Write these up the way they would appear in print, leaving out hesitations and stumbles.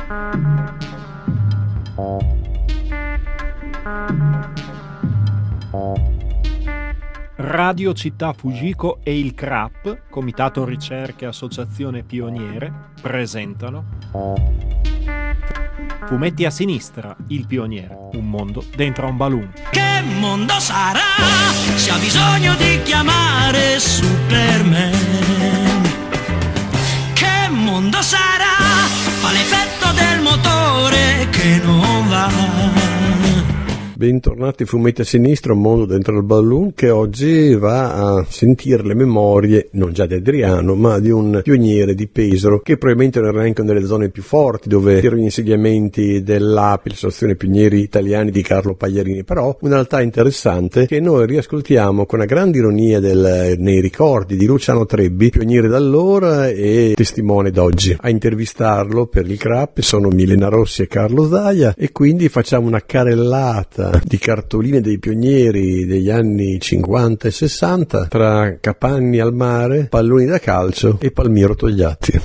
Radio Città Fujiko e il CRAP, Comitato Ricerche e Associazione Pioniere, presentano Fumetti a sinistra, il pioniere, un mondo dentro a un balloon. Che mondo sarà se ha bisogno di chiamare Superman? Che mondo sarà? Fa l'effetto del motore che non va. Bentornati Fumetti a sinistra, un mondo dentro il balloon, che oggi va a sentire le memorie, non già di Adriano, ma di un pioniere di Pesaro, che probabilmente non era neanche una delle zone più forti, dove erano gli insediamenti dell'API, l'Associazione Pionieri Italiani di Carlo Pagliarini, però una realtà interessante che noi riascoltiamo con una grande ironia nei ricordi di Luciano Trebbi, pioniere d'allora e testimone d'oggi. A intervistarlo per il CRAP sono Milena Rossi e Carlo Zaia, e quindi facciamo una carrellata di cartoline dei pionieri degli anni 50 e 60 tra Capanni al mare, palloni da calcio e Palmiro Togliatti.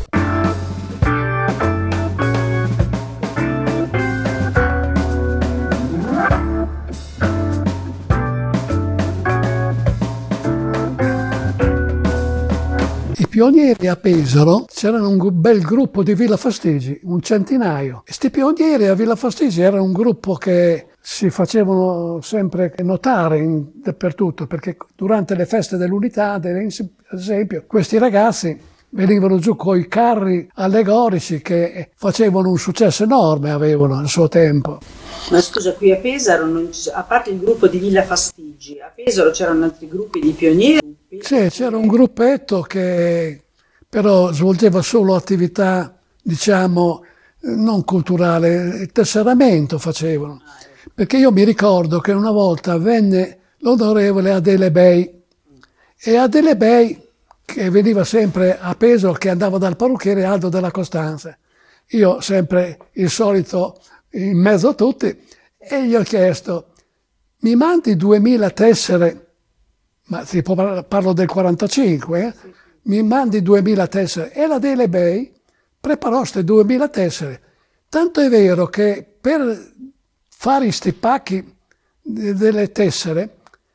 I pionieri a Pesaro c'erano un bel gruppo di Villa Fastigi, un centinaio. E sti pionieri a Villa Fastigi era un gruppo che si facevano sempre notare dappertutto, perché durante le feste dell'unità, ad esempio, questi ragazzi venivano giù con i carri allegorici che facevano un successo enorme, avevano al suo tempo. Ma scusa, qui a Pesaro, a parte il gruppo di Villa Fastigi, a Pesaro c'erano altri gruppi di pionieri? Sì, c'era un gruppetto che però svolgeva solo attività, diciamo, non culturale, tesseramento facevano. Perché io mi ricordo che una volta venne l'onorevole Adele Bey, e Adele Bey, che veniva sempre a Pesaro, che andava dal parrucchiere Aldo della Costanza. Io sempre il solito in mezzo a tutti, e gli ho chiesto: mi mandi 2000 tessere, ma tipo parlo del 45, Sì. Mi mandi 2000 tessere, e la Adele Bey preparò queste 2000 tessere. Tanto è vero che per fare sti pacchi delle tessere,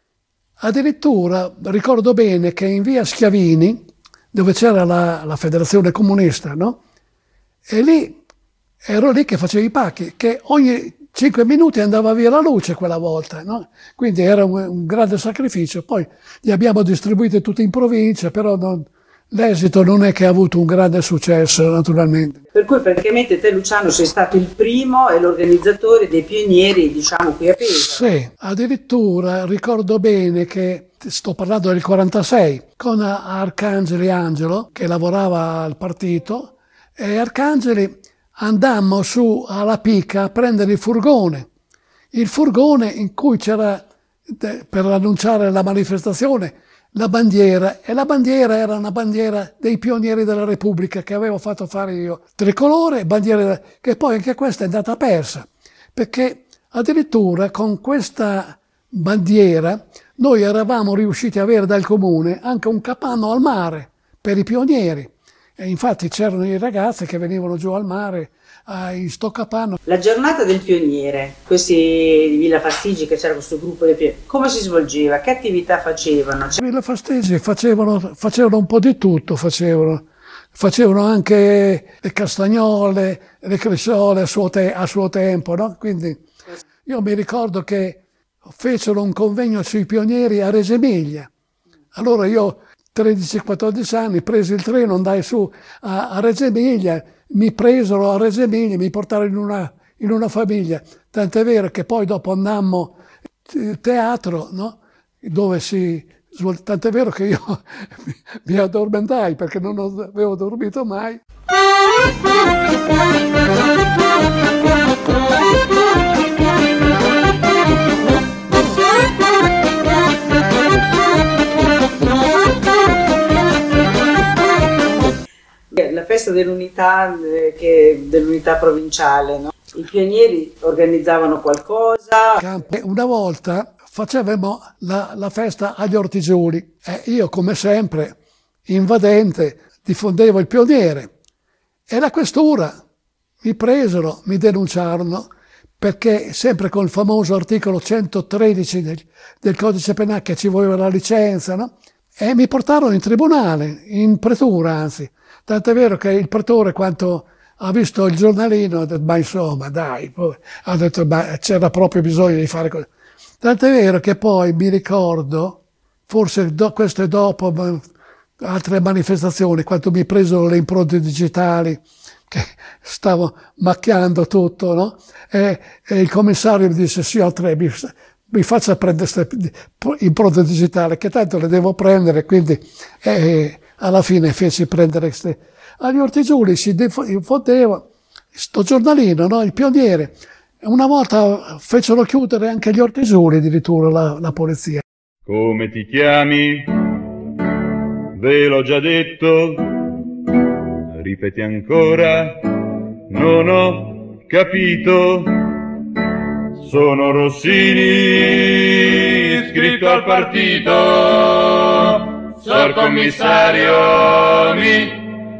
addirittura ricordo bene che in via Schiavini, dove c'era la federazione comunista, no? E lì ero lì che facevo i pacchi, che ogni 5 minuti andava via la luce quella volta, no? Quindi era un grande sacrificio. Poi li abbiamo distribuiti tutti in provincia, però l'esito non è che ha avuto un grande successo, naturalmente. Per cui praticamente te, Luciano, sei stato il primo e l'organizzatore dei pionieri, diciamo, qui a Pesaro. Sì, addirittura ricordo bene che, sto parlando del 46, con Arcangeli Angelo, che lavorava al partito, e Arcangeli andammo su alla Pica a prendere il furgone in cui c'era, per annunciare la manifestazione, la bandiera, e la bandiera era una bandiera dei pionieri della Repubblica che avevo fatto fare io, tricolore, bandiera, che poi anche questa è andata persa, perché addirittura con questa bandiera noi eravamo riusciti a avere dal comune anche un capanno al mare per i pionieri, e infatti c'erano i ragazzi che venivano giù al mare in sto capanno. La giornata del pioniere, questi di Villa Fastigi, che c'era questo gruppo di pionieri, come si svolgeva? Che attività facevano? Villa Fastigi facevano un po' di tutto, facevano anche le castagnole, le crisciole a suo tempo, no? Quindi io mi ricordo che fecero un convegno sui pionieri a Reggio Emilia. Allora io, 13-14 anni, presi il treno, andai su a Reggio Emilia, mi presero a Reggio Emilia, mi portarono in una famiglia, tant'è vero che poi dopo andammo teatro, no? Dove tant'è vero che io mi addormentai perché non avevo dormito mai. La festa dell'unità, dell'unità provinciale, no? I pionieri organizzavano qualcosa. Una volta facevamo la festa agli Ortigiuli e io, come sempre, invadente, diffondevo il pioniere, e la questura mi presero, mi denunciarono, perché sempre con il famoso articolo 113 del codice penale, che ci voleva la licenza, no? E mi portarono in tribunale, in pretura anzi. Tant'è vero che il pretore, quando ha visto il giornalino, ha detto, ma insomma, dai, poi, ha detto, ma c'era proprio bisogno di fare così. Tant'è vero che poi mi ricordo, forse questo è dopo altre manifestazioni, quando mi presero le impronte digitali, che stavo macchiando tutto, no? E il commissario mi disse, signor Trebi, mi faccia prendere queste impronte digitali, che tanto le devo prendere, quindi alla fine feci prendere queste. Agli Ortigiuli si diffondeva sto giornalino, no? Il Pioniere. Una volta fecero chiudere anche gli Ortigiuli, addirittura la polizia. Come ti chiami? Ve l'ho già detto. Ripeti ancora. Non ho capito. Sono Rossini, iscritto al partito. Sor commissario, mi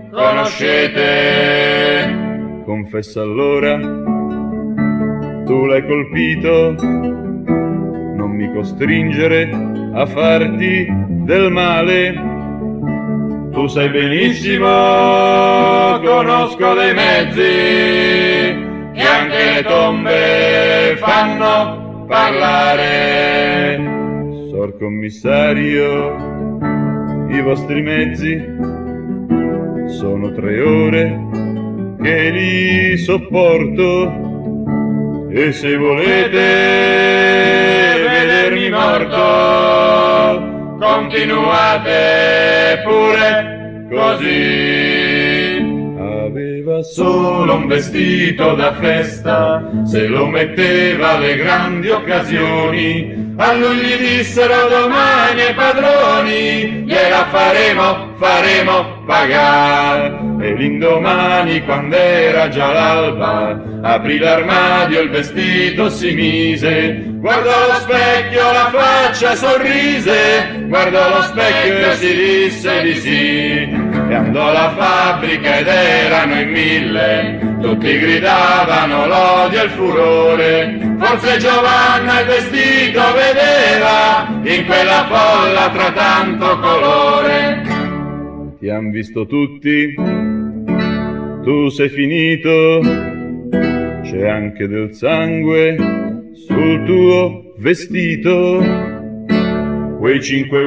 conoscete? Confessa allora, tu l'hai colpito. Non mi costringere a farti del male. Tu sai benissimo, conosco dei mezzi che anche le tombe fanno parlare. Sor commissario, i vostri mezzi sono 3 ore che li sopporto, e se volete vedermi morto, continuate pure così. Aveva solo un vestito da festa, se lo metteva alle grandi occasioni. A lui gli dissero domani ai padroni, gliela faremo pagare. E l'indomani, quando era già l'alba, aprì l'armadio, il vestito si mise, guardò allo specchio, la faccia sorrise, guardò allo specchio e si disse di sì. E andò alla fabbrica ed erano in 1000, tutti gridavano l'odio e il furore. Forse Giovanna il vestito vedeva in quella folla tra tanto colore. Ti han visto tutti, tu sei finito, c'è anche del sangue sul tuo vestito. Quei 5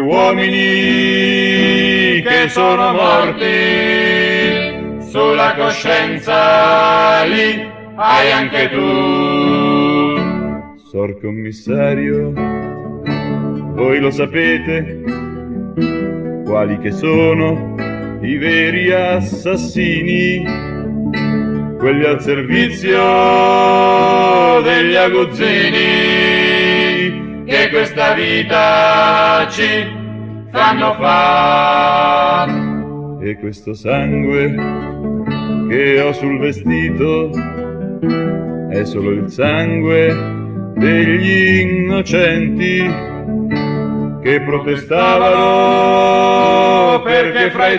uomini che sono morti, sulla coscienza li hai anche tu. Sor commissario, voi lo sapete, quali che sono i veri assassini, quelli al servizio degli aguzzini, che questa vita ci fanno fare. E questo sangue che ho sul vestito è solo il sangue degli innocenti che protestavano perché fra i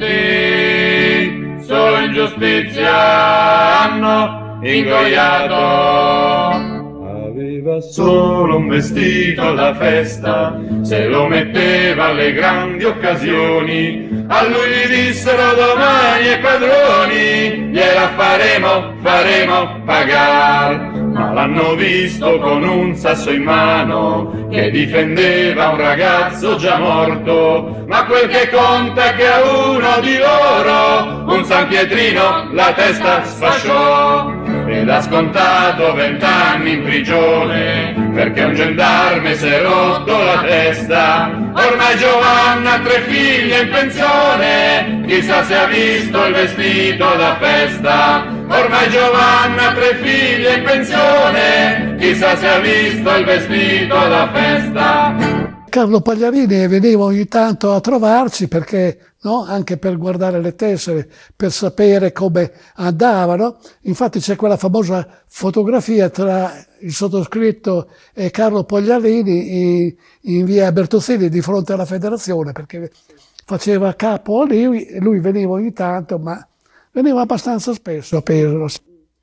denti solo ingiustizia hanno ingoiato. Aveva solo un vestito da festa, se lo metteva alle grandi occasioni. A lui gli dissero domani ai padroni, gliela faremo pagare. Ma l'hanno visto con un sasso in mano che difendeva un ragazzo già morto. Ma quel che conta è che a uno di loro un San Pietrino la testa sfasciò, ed ha scontato 20 anni in prigione perché un gendarme si è rotto la testa. Ormai Giovanna ha 3 figlie in pensione, chissà se ha visto il vestito da festa. Ormai Giovanna ha 3 figlie in pensione, chissà se ha visto il vestito da festa. Carlo Pagliarini veniva ogni tanto a trovarci perché, no? Anche per guardare le tessere, per sapere come andavano. Infatti c'è quella famosa fotografia tra il sottoscritto e Carlo Pagliarini in via Bertozzini di fronte alla federazione, perché faceva capo a lui, e lui veniva ogni tanto, ma veniva abbastanza spesso a Pesaro.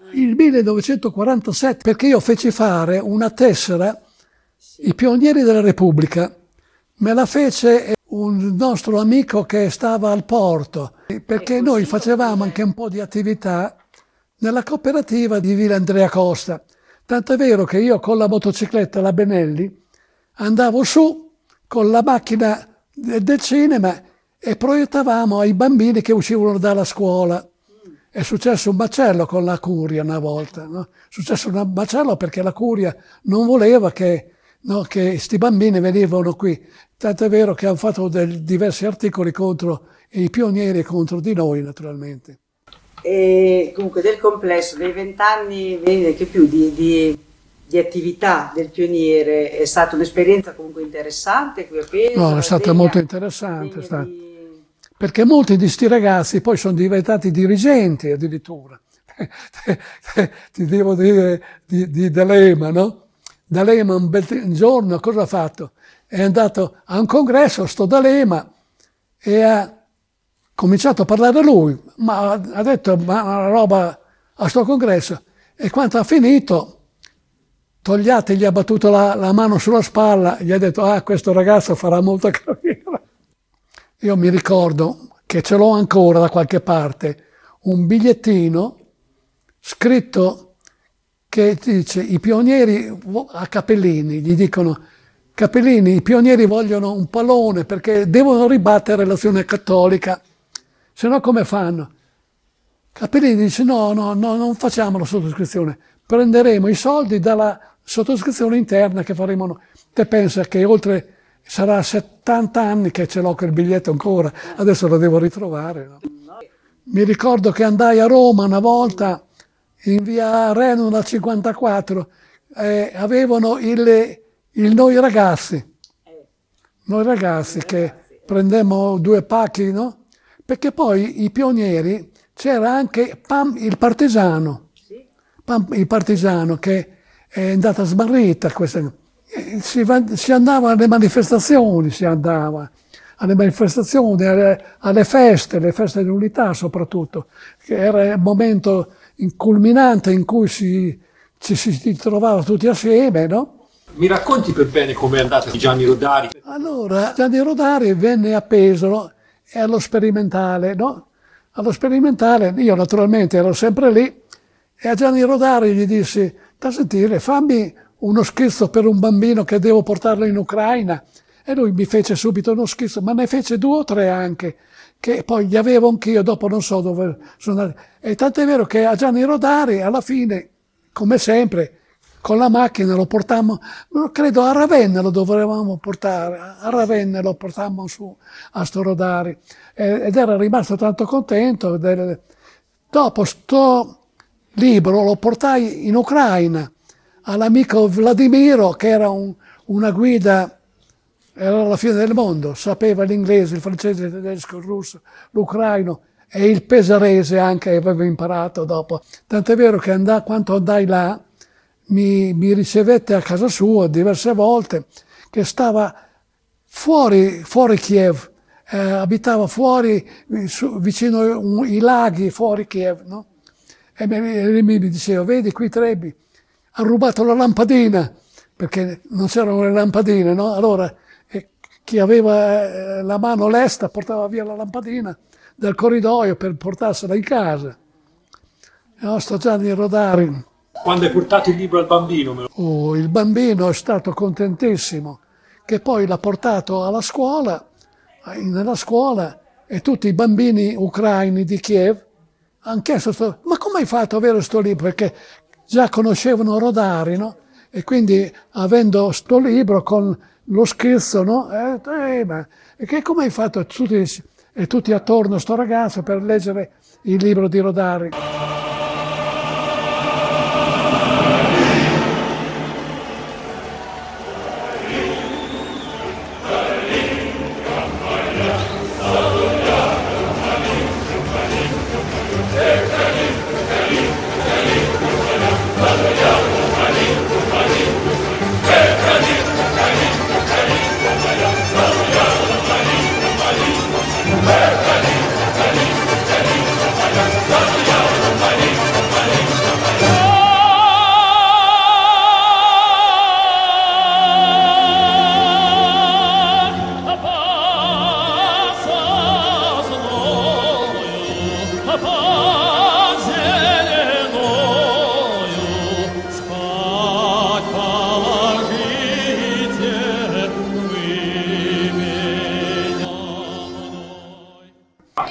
Il 1947, perché io feci fare una tessera, i pionieri della Repubblica. Me la fece un nostro amico che stava al porto, perché noi facevamo anche un po' di attività nella cooperativa di Villa Andrea Costa. Tanto è vero che io con la motocicletta, la Benelli, andavo su con la macchina del cinema e proiettavamo ai bambini che uscivano dalla scuola. È successo un macello con la curia una volta, no? È successo un macello perché la curia non voleva che sti bambini venivano qui. Tanto è vero che hanno fatto diversi articoli contro i pionieri e contro di noi, naturalmente. E comunque del complesso dei 20 anni, che più di attività del pioniere, è stata un'esperienza comunque interessante qui a Pesaro? No, è stata molto interessante, perché molti di sti ragazzi poi sono diventati dirigenti addirittura. Ti devo dire di D'Alema, no? D'Alema un giorno cosa ha fatto? È andato a un congresso, sto D'Alema, e ha cominciato a parlare lui, ma ha detto una roba a sto congresso, e quando ha finito Togliatti gli ha battuto la mano sulla spalla, gli ha detto questo ragazzo farà molta carriera. Io mi ricordo che ce l'ho ancora da qualche parte, un bigliettino scritto che dice i pionieri a Capellini, gli dicono Capellini, i pionieri vogliono un pallone perché devono ribattere l'azione cattolica, se no come fanno? Capellini dice no, non facciamo la sottoscrizione, prenderemo i soldi dalla sottoscrizione interna che faremo. Te pensa che oltre sarà 70 anni che ce l'ho quel biglietto ancora, adesso lo devo ritrovare. No? Mi ricordo che andai a Roma una volta in via Reno al 54, avevano il Noi Ragazzi che prendemmo 2 pacchi, no? Perché poi i pionieri c'era anche il partigiano che è andata smarrita. Si andava alle manifestazioni, alle feste, le feste dell'unità soprattutto, che era il momento culminante in cui ci si trovava tutti assieme, no? Mi racconti per bene com'è andata Gianni Rodari? Allora, Gianni Rodari venne a Pesaro e allo sperimentale, no? Allo sperimentale, io naturalmente ero sempre lì, e a Gianni Rodari gli dissi, da sentire, fammi uno schizzo per un bambino che devo portarlo in Ucraina. E lui mi fece subito uno schizzo, ma ne fece 2 o 3 anche, che poi li avevo anch'io, dopo non so dove sono andati. E tanto è vero che a Gianni Rodari, alla fine, come sempre, con la macchina lo portammo, credo a Ravenna lo dovevamo portare, a Ravenna lo portammo su a sto Rodari, ed era rimasto tanto contento. Dopo sto libro lo portai in Ucraina all'amico Vladimiro, che era una guida, era la fine del mondo, sapeva l'inglese, il francese, il tedesco, il russo, l'ucraino e il pesarese anche aveva imparato dopo. Tant'è vero che quando andai là mi ricevette a casa sua diverse volte, che stava fuori Kiev, abitava fuori, vicino ai laghi fuori Kiev, no? E mi diceva, vedi qui Trebbi, ha rubato la lampadina, perché non c'erano le lampadine, no? Allora chi aveva la mano lesta portava via la lampadina dal corridoio per portarsela in casa. No, sto Gianni Rodari. Quando hai portato il libro al bambino? Il bambino è stato contentissimo, che poi l'ha portato alla scuola, nella scuola, e tutti i bambini ucraini di Kiev hanno chiesto, ma come hai fatto ad avere sto libro? Perché già conoscevano Rodari, no? E quindi avendo sto libro con lo schizzo, no? E che come hai fatto? Tutti attorno a sto ragazzo per leggere il libro di Rodari.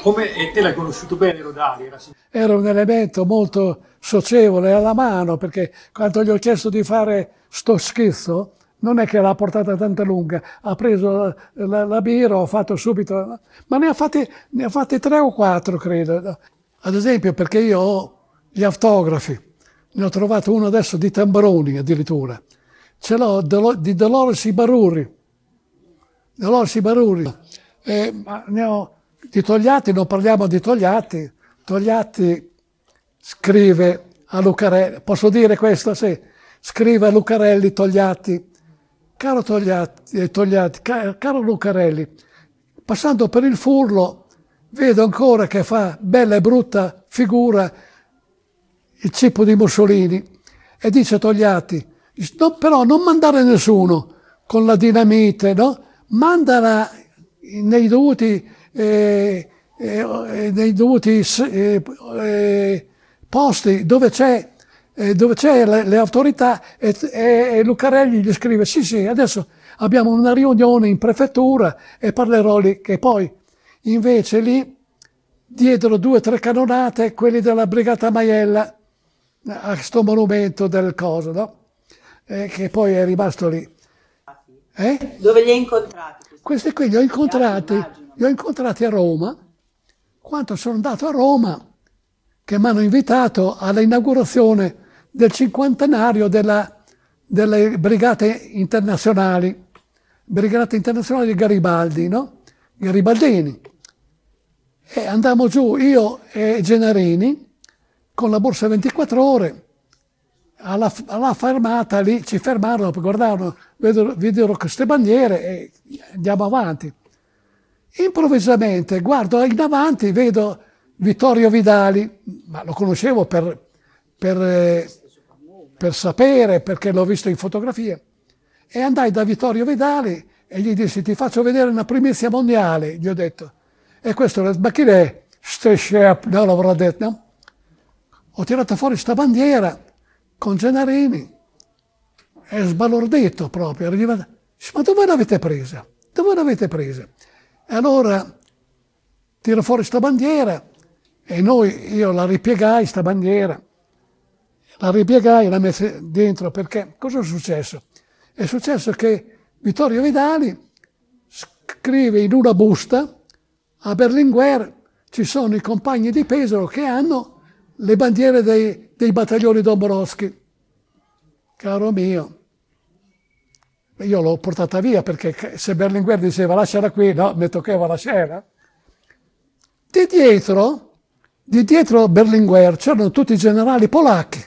E te l'hai conosciuto bene Rodari? Era un elemento molto socievole alla mano, perché quando gli ho chiesto di fare sto schizzo, non è che l'ha portata tanta lunga, ha preso la birra, ho fatto subito, ma ne ha fatti 3 o 4 credo. Ad esempio, perché io ho gli autografi, ne ho trovato uno adesso di Tambroni addirittura, ce l'ho di Dolores Ibarruri, ma ne ho di Togliatti, non parliamo di Togliatti. Togliatti scrive a Lucarelli, posso dire questo? Sì, scrive a Lucarelli Togliatti, caro Lucarelli, passando per il Furlo vedo ancora che fa bella e brutta figura il cippo di Mussolini, e dice Togliatti, no, però non mandare nessuno con la dinamite, no? Mandala nei dovuti posti dove c'è le autorità, e Lucarelli gli scrive sì, adesso abbiamo una riunione in prefettura e parlerò lì, che poi invece lì diedero 2 o 3 cannonate quelli della Brigata Maiella a sto monumento del coso, no? Che poi è rimasto lì. Dove li hai incontrati? Questi qui li ho incontrati a Roma, quando sono andato a Roma, che mi hanno invitato all'inaugurazione del 50° delle Brigate Internazionali di Garibaldi, no? Garibaldini. E andammo giù, io e Genarini, con la borsa 24 ore, alla fermata lì, ci fermarono, guardavano, videro queste bandiere e andiamo avanti. Improvvisamente guardo in avanti, vedo Vittorio Vidali, ma lo conoscevo per sapere, perché l'ho visto in fotografia, e andai da Vittorio Vidali e gli dissi: ti faccio vedere una primizia mondiale, gli ho detto. E questo, ma chi è? No, l'avrà detto, no? Ho tirato fuori sta bandiera con Genarini, è sbalordito proprio, ma dove l'avete presa? Dove l'avete presa? E allora tiro fuori sta bandiera e io la ripiegai, sta bandiera, la messi dentro, perché cosa è successo? È successo che Vittorio Vidali scrive in una busta: a Berlinguer ci sono i compagni di Pesaro che hanno le bandiere dei battaglioni Dombrowski. Caro mio, io l'ho portata via, perché se Berlinguer diceva lasciala qui, no, mi toccava lasciarla. Di dietro Berlinguer c'erano tutti i generali polacchi,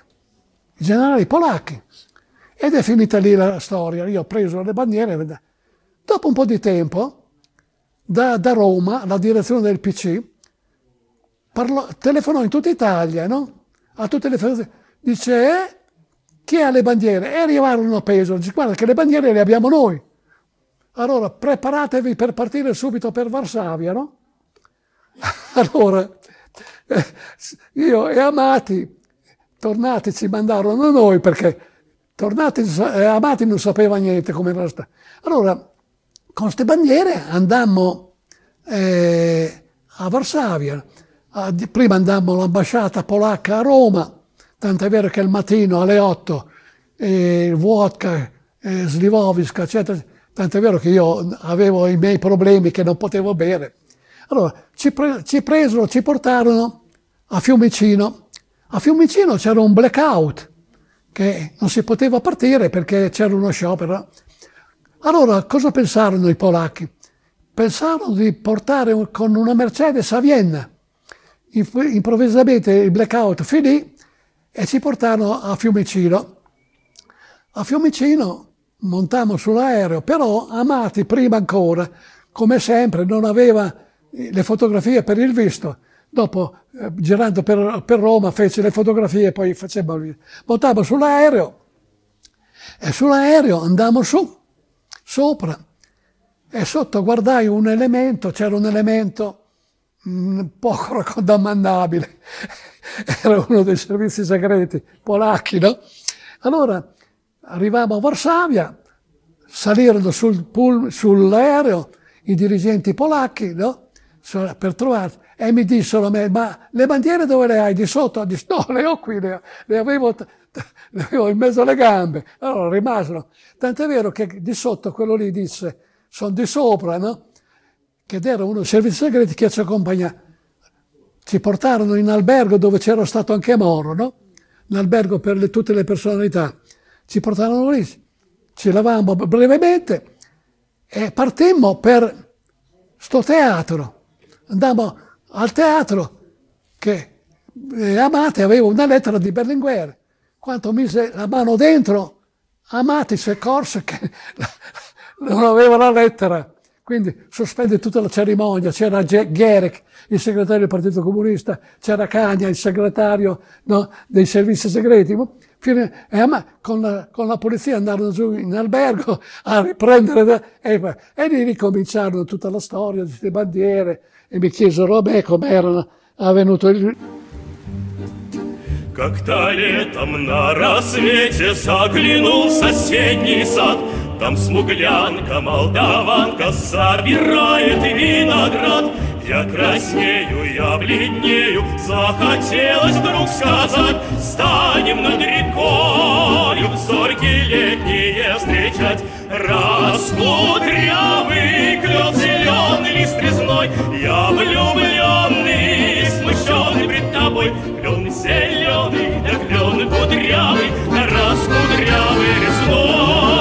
ed è finita lì la storia. Io ho preso le bandiere. Dopo un po' di tempo, da Roma, la direzione del PC, telefonò in tutta Italia, no? A tutte le federazioni, dice: chi ha le bandiere? E arrivarono a Pesaro, dice: guarda che le bandiere le abbiamo noi, allora preparatevi per partire subito per Varsavia, no? Allora io e Amati, tornati, ci mandarono noi, perché tornati Amati non sapeva niente come era stato. Allora con queste bandiere andammo a Varsavia. Prima andammo all'ambasciata polacca a Roma, tant'è vero che il mattino alle 8 vodka, Slivovica, eccetera, tant'è vero che io avevo i miei problemi che non potevo bere. Allora ci portarono a Fiumicino. A Fiumicino c'era un blackout, che non si poteva partire perché c'era uno sciopero. Allora cosa pensarono i polacchi? Pensarono di portare con una Mercedes a Vienna. Improvvisamente il blackout finì e ci portarono a Fiumicino. A Fiumicino montammo sull'aereo, però Amati prima ancora, come sempre, non aveva le fotografie per il visto. Dopo, girando per Roma, fece le fotografie e poi facemmo il visto. Montammo sull'aereo e sull'aereo andammo sopra, e sotto guardai c'era un elemento poco raccomandabile, era uno dei servizi segreti polacchi, no? Allora arrivavamo a Varsavia, salirono sull'aereo i dirigenti polacchi, no? per trovarsi, e mi dissero a me: ma le bandiere dove le hai? Di sotto? Dissi, no, le ho qui, le avevo in mezzo alle gambe. Allora rimasero. Tant'è vero che di sotto quello lì disse: sono di sopra, no? Che era uno dei servizi segreti che ci accompagnava. Ci portarono in albergo dove c'era stato anche Moro, no? Un albergo per tutte le personalità. Ci portarono lì, ci lavammo brevemente e partimmo per sto teatro. Andammo al teatro che Amati aveva una lettera di Berlinguer. Quando mise la mano dentro, Amati si accorse che non aveva la lettera. Quindi sospende tutta la cerimonia. C'era Gierek, il segretario del Partito Comunista, c'era Cagna, il segretario, no, dei servizi segreti. Con la polizia andarono giù in albergo a riprendere e lì ricominciarono tutta la storia di queste bandiere e mi chiesero a me come erano avvenuto il... Как-то летом на рассвете заглянул в соседний сад. Там смуглянка, молдаванка собирает виноград. Я краснею, я бледнею, захотелось вдруг сказать: станем над рекою зорьки летние встречать. Раскудрявый клен, зеленый лист резной, я влюбленный, смущенный пред тобой. Клен зеленый, да клен кудрявый, да раскудрявый резной.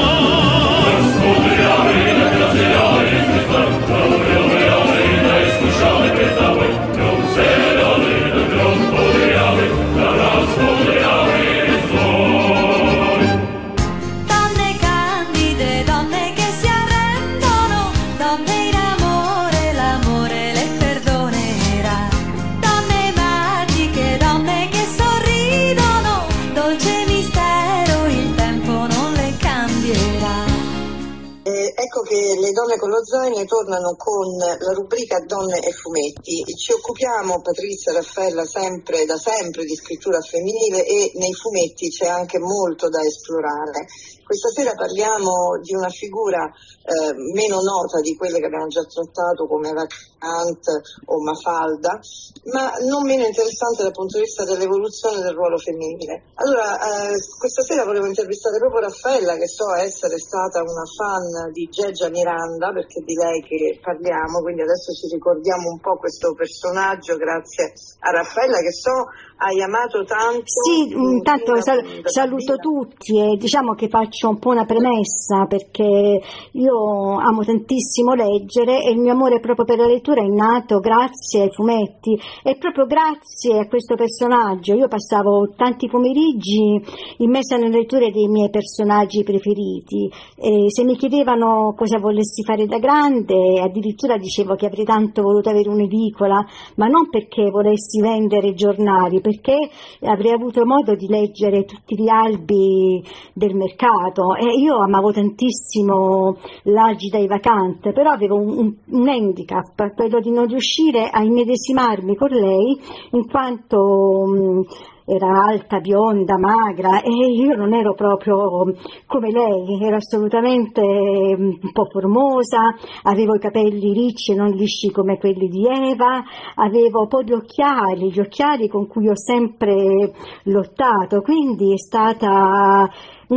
Раскудрявый, да клен зеленый лист резной, да влюбленный, да смущенный пред тобой. Клен зеленый, да клен кудрявый, да раскудрявый резной. Donne candide, donne che si arrendono, donne in amore, l'amore le perdonerà. Donne magiche, donne che sorridono, dolce mistero, il tempo non le cambierà. Ecco che le donne con lo zaino tornano con la rubrica Donne e fumetti. Ci occupiamo, Patrizia, Raffaella, da sempre di scrittura femminile e nei fumetti c'è anche molto da esplorare. Questa sera parliamo di una figura meno nota di quelle che abbiamo già trattato come Vacant o Mafalda, ma non meno interessante dal punto di vista dell'evoluzione del ruolo femminile. Allora, questa sera volevo intervistare proprio Raffaella, che so essere stata una fan di Geggia Miranda, perché è di lei che parliamo, quindi adesso ci ricordiamo un po' questo personaggio grazie a Raffaella, che so hai amato tanto. Sì, intanto saluto tutti e diciamo che faccio un po' una premessa, perché io amo tantissimo leggere e il mio amore proprio per la lettura è nato grazie ai fumetti e proprio grazie a questo personaggio. Io passavo tanti pomeriggi immersa nella lettura dei miei personaggi preferiti e se mi chiedevano cosa volessi fare da grande, addirittura dicevo che avrei tanto voluto avere un'edicola, ma non perché volessi vendere giornali, perché avrei avuto modo di leggere tutti gli albi del mercato e io amavo tantissimo l'Agida e Vacant, però avevo un handicap, quello di non riuscire a immedesimarmi con lei in quanto era alta, bionda, magra e io non ero proprio come lei, ero assolutamente un po' formosa, avevo i capelli ricci e non lisci come quelli di Eva, avevo poi gli occhiali con cui ho sempre lottato, quindi è stata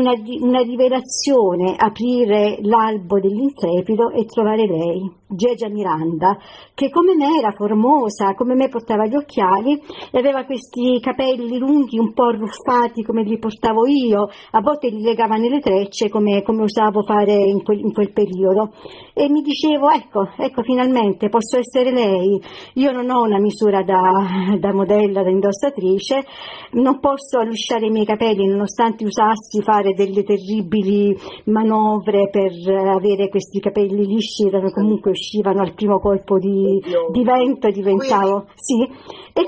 una rivelazione aprire l'albo dell'Intrepido e trovare lei, Geggia Miranda, che come me era formosa, come me portava gli occhiali e aveva questi capelli lunghi un po' arruffati come li portavo io, a volte li legava nelle trecce come usavo fare in quel periodo e mi dicevo ecco finalmente posso essere lei. Io non ho una misura da modella, da indossatrice, non posso allusciare i miei capelli nonostante usassi fare delle terribili manovre per avere questi capelli lisci, comunque uscivano al primo colpo di vento e diventavo sì, e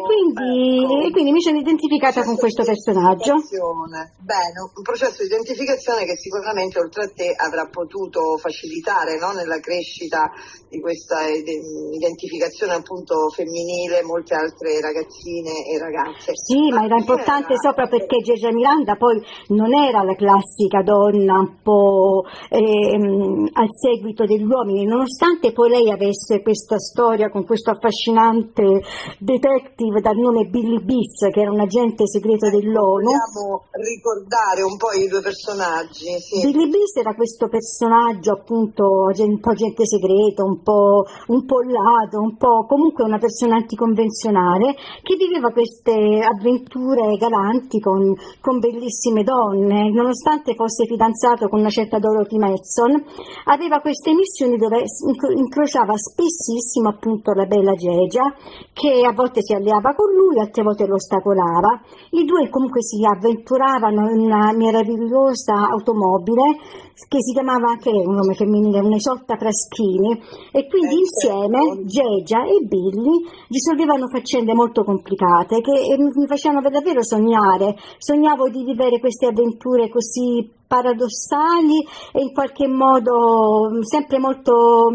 quindi mi sono identificata con questo personaggio. Bene, un processo di identificazione che sicuramente oltre a te avrà potuto facilitare, no, nella crescita di questa identificazione appunto femminile molte altre ragazzine e ragazze. Sì, ma era importante sopra perché Geggia Miranda poi non era la classica donna un po' al seguito degli uomini, nonostante poi dopo lei avesse questa storia con questo affascinante detective dal nome Billy Biss, che era un agente segreto dell'ONU. Vogliamo ricordare un po' i due personaggi. Sì. Billy Biss era questo personaggio appunto un po' agente segreto, un po' lato, un po' comunque una persona anticonvenzionale che viveva queste avventure galanti con bellissime donne, nonostante fosse fidanzato con una certa Dorothy Mason. Aveva queste missioni dove incrociava spessissimo appunto la bella Gegia, che a volte si alleava con lui, altre volte lo ostacolava. I due comunque si avventuravano in una meravigliosa automobile che si chiamava, anche un nome femminile, un'Isotta Fraschini, e quindi insieme Gegia e Billy risolvevano faccende molto complicate che mi facevano davvero sognare. Sognavo di vivere queste avventure così paradossali e in qualche modo sempre molto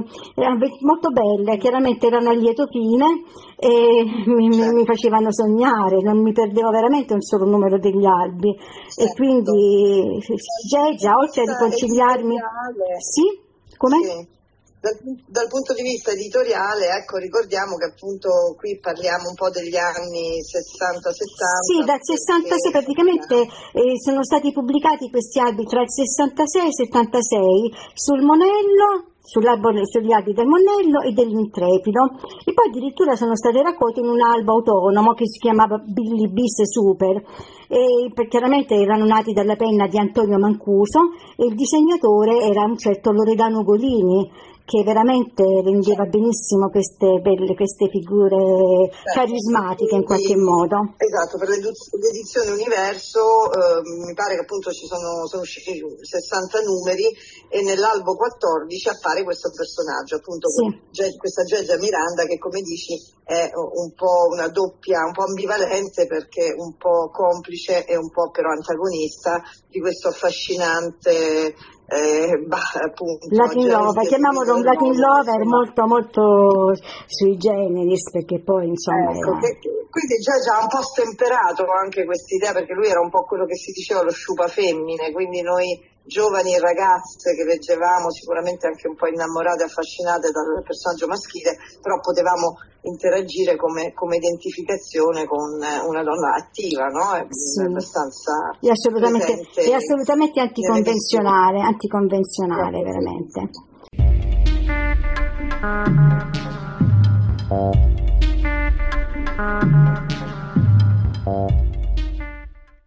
belle, chiaramente erano a lieto fine e mi facevano sognare, non mi perdevo veramente un solo numero degli albi. E quindi Gegia, oltre a riconciliarmi, sì, come? Sì. Dal punto di vista editoriale, ecco, ricordiamo che appunto qui parliamo un po' degli anni 60-70. Sì, dal 66 praticamente sono stati pubblicati questi albi tra il 66 e il 76 sul Monello, sugli albi del Monello e dell'Intrepido, e poi addirittura sono state raccolte in un albo autonomo che si chiamava Billy Biss Super, e chiaramente erano nati dalla penna di Antonio Mancuso e il disegnatore era un certo Loredano Golini, che veramente rendeva benissimo queste figure carismatiche in qualche modo. Esatto, per l'edizione Universo mi pare che appunto sono usciti 60 numeri e nell'albo 14 appare questo personaggio, appunto questa Gegia Miranda, che come dici è un po' una doppia, un po' ambivalente, perché un po' complice e un po' però antagonista di questo affascinante appunto Latin Lover, chiamiamolo un Latin Lover molto sui generis, perché poi insomma quindi già un po' stemperato anche quest'idea, perché lui era un po' quello che si diceva lo sciupa femmine, quindi noi giovani ragazze che leggevamo sicuramente anche un po' innamorate, affascinate dal personaggio maschile, però potevamo interagire come identificazione con una donna attiva, no? Sì. Abbastanza è assolutamente anticonvenzionale veramente.